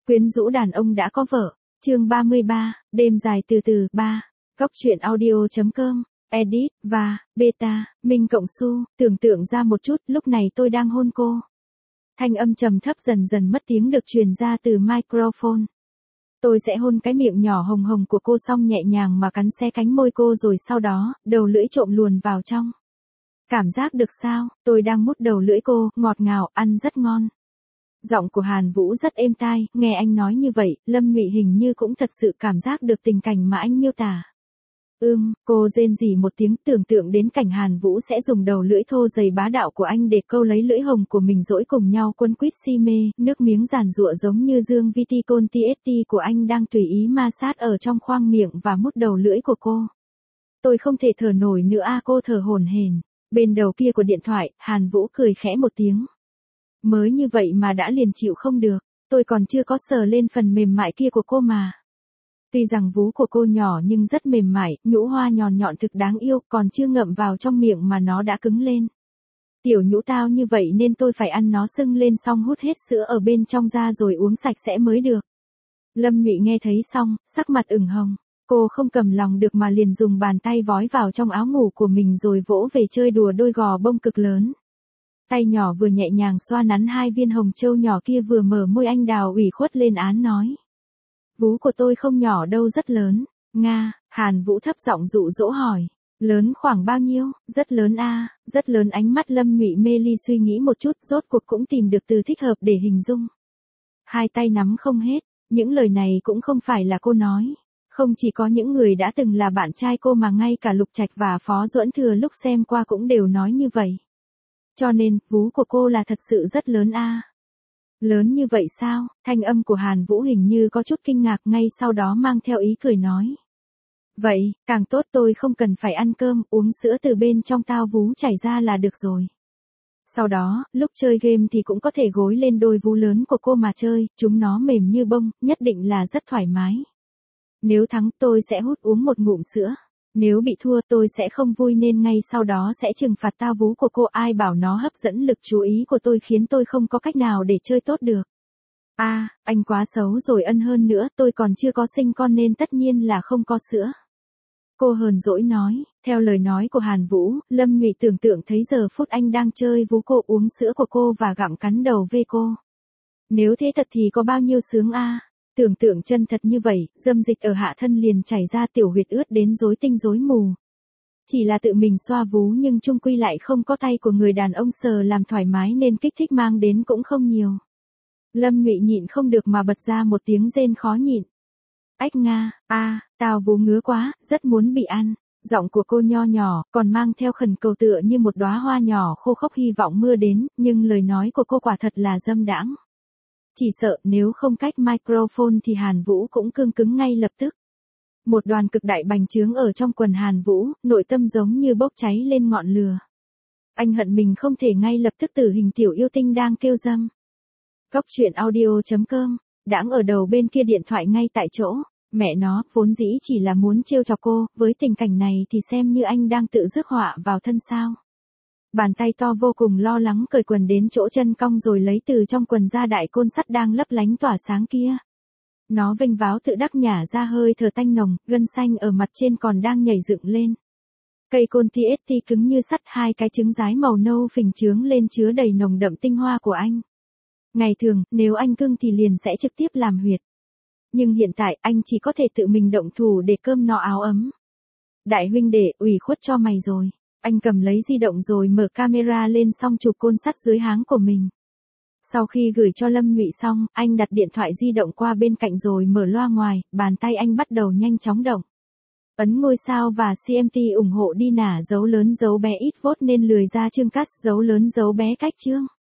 Quyến rũ đàn ông đã có vợ. Chương 33, đêm dài từ từ 3. Góc truyện audio.com. Edit và beta, Minh Cộng Su, tưởng tượng ra một chút, lúc này tôi đang hôn cô. Thanh âm trầm thấp dần dần mất tiếng được truyền ra từ microphone. Tôi sẽ hôn cái miệng nhỏ hồng hồng của cô xong nhẹ nhàng mà cắn xé cánh môi cô rồi sau đó, đầu lưỡi trộm luồn vào trong. Cảm giác được sao, tôi đang mút đầu lưỡi cô, ngọt ngào, ăn rất ngon. Giọng của Hàn Vũ rất êm tai, nghe anh nói như vậy, Lâm Nhụy hình như cũng thật sự cảm giác được tình cảnh mà anh miêu tả. Cô rên rỉ một tiếng tưởng tượng đến cảnh Hàn Vũ sẽ dùng đầu lưỡi thô dày bá đạo của anh để câu lấy lưỡi hồng của mình dỗi cùng nhau quấn quýt si mê, nước miếng giàn giụa giống như dương viticon TST của anh đang tùy ý ma sát ở trong khoang miệng và mút đầu lưỡi của cô. Tôi không thể thở nổi nữa cô thở hổn hển. Bên đầu kia của điện thoại, Hàn Vũ cười khẽ một tiếng. Mới như vậy mà đã liền chịu không được, tôi còn chưa có sờ lên phần mềm mại kia của cô mà. Tuy rằng vú của cô nhỏ nhưng rất mềm mại, nhũ hoa nhọn nhọn thực đáng yêu, còn chưa ngậm vào trong miệng mà nó đã cứng lên. Tiểu nhũ tao như vậy nên tôi phải ăn nó sưng lên xong hút hết sữa ở bên trong ra rồi uống sạch sẽ mới được. Lâm Nhụy nghe thấy xong, sắc mặt ửng hồng. Cô không cầm lòng được mà liền dùng bàn tay vói vào trong áo ngủ của mình rồi vỗ về chơi đùa đôi gò bông cực lớn. Tay nhỏ vừa nhẹ nhàng xoa nắn hai viên hồng châu nhỏ kia vừa mở môi anh đào ủy khuất lên án nói. Vú của tôi không nhỏ đâu rất lớn. Nga, Hàn Vũ thấp giọng dụ dỗ hỏi. Lớn khoảng bao nhiêu? Rất lớn rất lớn. Ánh mắt Lâm Nhụy mê ly suy nghĩ một chút rốt cuộc cũng tìm được từ thích hợp để hình dung. Hai tay nắm không hết, những lời này cũng không phải là cô nói. Không chỉ có những người đã từng là bạn trai cô mà ngay cả Lục Trạch và Phó Duẫn Thừa lúc xem qua cũng đều nói như vậy. Cho nên, vú của cô là thật sự rất lớn Lớn như vậy sao? Thanh âm của Hàn Vũ hình như có chút kinh ngạc ngay sau đó mang theo ý cười nói. Vậy, càng tốt tôi không cần phải ăn cơm, uống sữa từ bên trong tao vú chảy ra là được rồi. Sau đó, lúc chơi game thì cũng có thể gối lên đôi vú lớn của cô mà chơi, chúng nó mềm như bông, nhất định là rất thoải mái. Nếu thắng tôi sẽ hút uống một ngụm sữa. Nếu bị thua tôi sẽ không vui nên ngay sau đó sẽ trừng phạt tao vú của cô. Ai bảo nó hấp dẫn lực chú ý của tôi khiến tôi không có cách nào để chơi tốt được. Anh quá xấu rồi hơn nữa tôi còn chưa có sinh con nên tất nhiên là không có sữa. Cô hờn dỗi nói, theo lời nói của Hàn Vũ, Lâm Nhụy tưởng tượng thấy giờ phút anh đang chơi vú cô uống sữa của cô và gặm cắn đầu ve cô. Nếu thế thật thì có bao nhiêu sướng Tưởng tượng chân thật như vậy, dâm dịch ở hạ thân liền chảy ra tiểu huyệt ướt đến rối tinh rối mù. Chỉ là tự mình xoa vú nhưng chung quy lại không có tay của người đàn ông sờ làm thoải mái nên kích thích mang đến cũng không nhiều. Lâm Nhụy nhịn không được mà bật ra một tiếng rên khó nhịn. Ách Nga, tao vú ngứa quá, rất muốn bị ăn. Giọng của cô nho nhỏ, còn mang theo khẩn cầu tựa như một đóa hoa nhỏ khô khốc hy vọng mưa đến, nhưng lời nói của cô quả thật là dâm đãng. Chỉ sợ nếu không cách microphone thì Hàn Vũ cũng cương cứng ngay lập tức. Một đoàn cực đại bành trướng ở trong quần Hàn Vũ, nội tâm giống như bốc cháy lên ngọn lửa. Anh hận mình không thể ngay lập tức tử hình tiểu yêu tinh đang kêu dâm. Góc truyện audio.com, đãng ở đầu bên kia điện thoại ngay tại chỗ. Mẹ nó, vốn dĩ chỉ là muốn trêu chọc cô, với tình cảnh này thì xem như anh đang tự rước họa vào thân sao. Bàn tay to vô cùng lo lắng cởi quần đến chỗ chân cong rồi lấy từ trong quần ra đại côn sắt đang lấp lánh tỏa sáng kia. Nó vênh váo tự đắc nhả ra hơi thở tanh nồng, gân xanh ở mặt trên còn đang nhảy dựng lên. Cây côn TST cứng như sắt, hai cái trứng rái màu nâu phình trướng lên chứa đầy nồng đậm tinh hoa của anh. Ngày thường, nếu anh cưng thì liền sẽ trực tiếp làm huyệt. Nhưng hiện tại anh chỉ có thể tự mình động thủ để cơm no áo ấm. Đại huynh đệ, ủy khuất cho mày rồi. Anh cầm lấy di động rồi mở camera lên xong chụp côn sắt dưới háng của mình. Sau khi gửi cho Lâm Nhụy xong, anh đặt điện thoại di động qua bên cạnh rồi mở loa ngoài, bàn tay anh bắt đầu nhanh chóng động. Ấn ngôi sao và CMT ủng hộ đi nả dấu lớn dấu bé ít vote nên lười ra chương cắt dấu lớn dấu bé cách chương.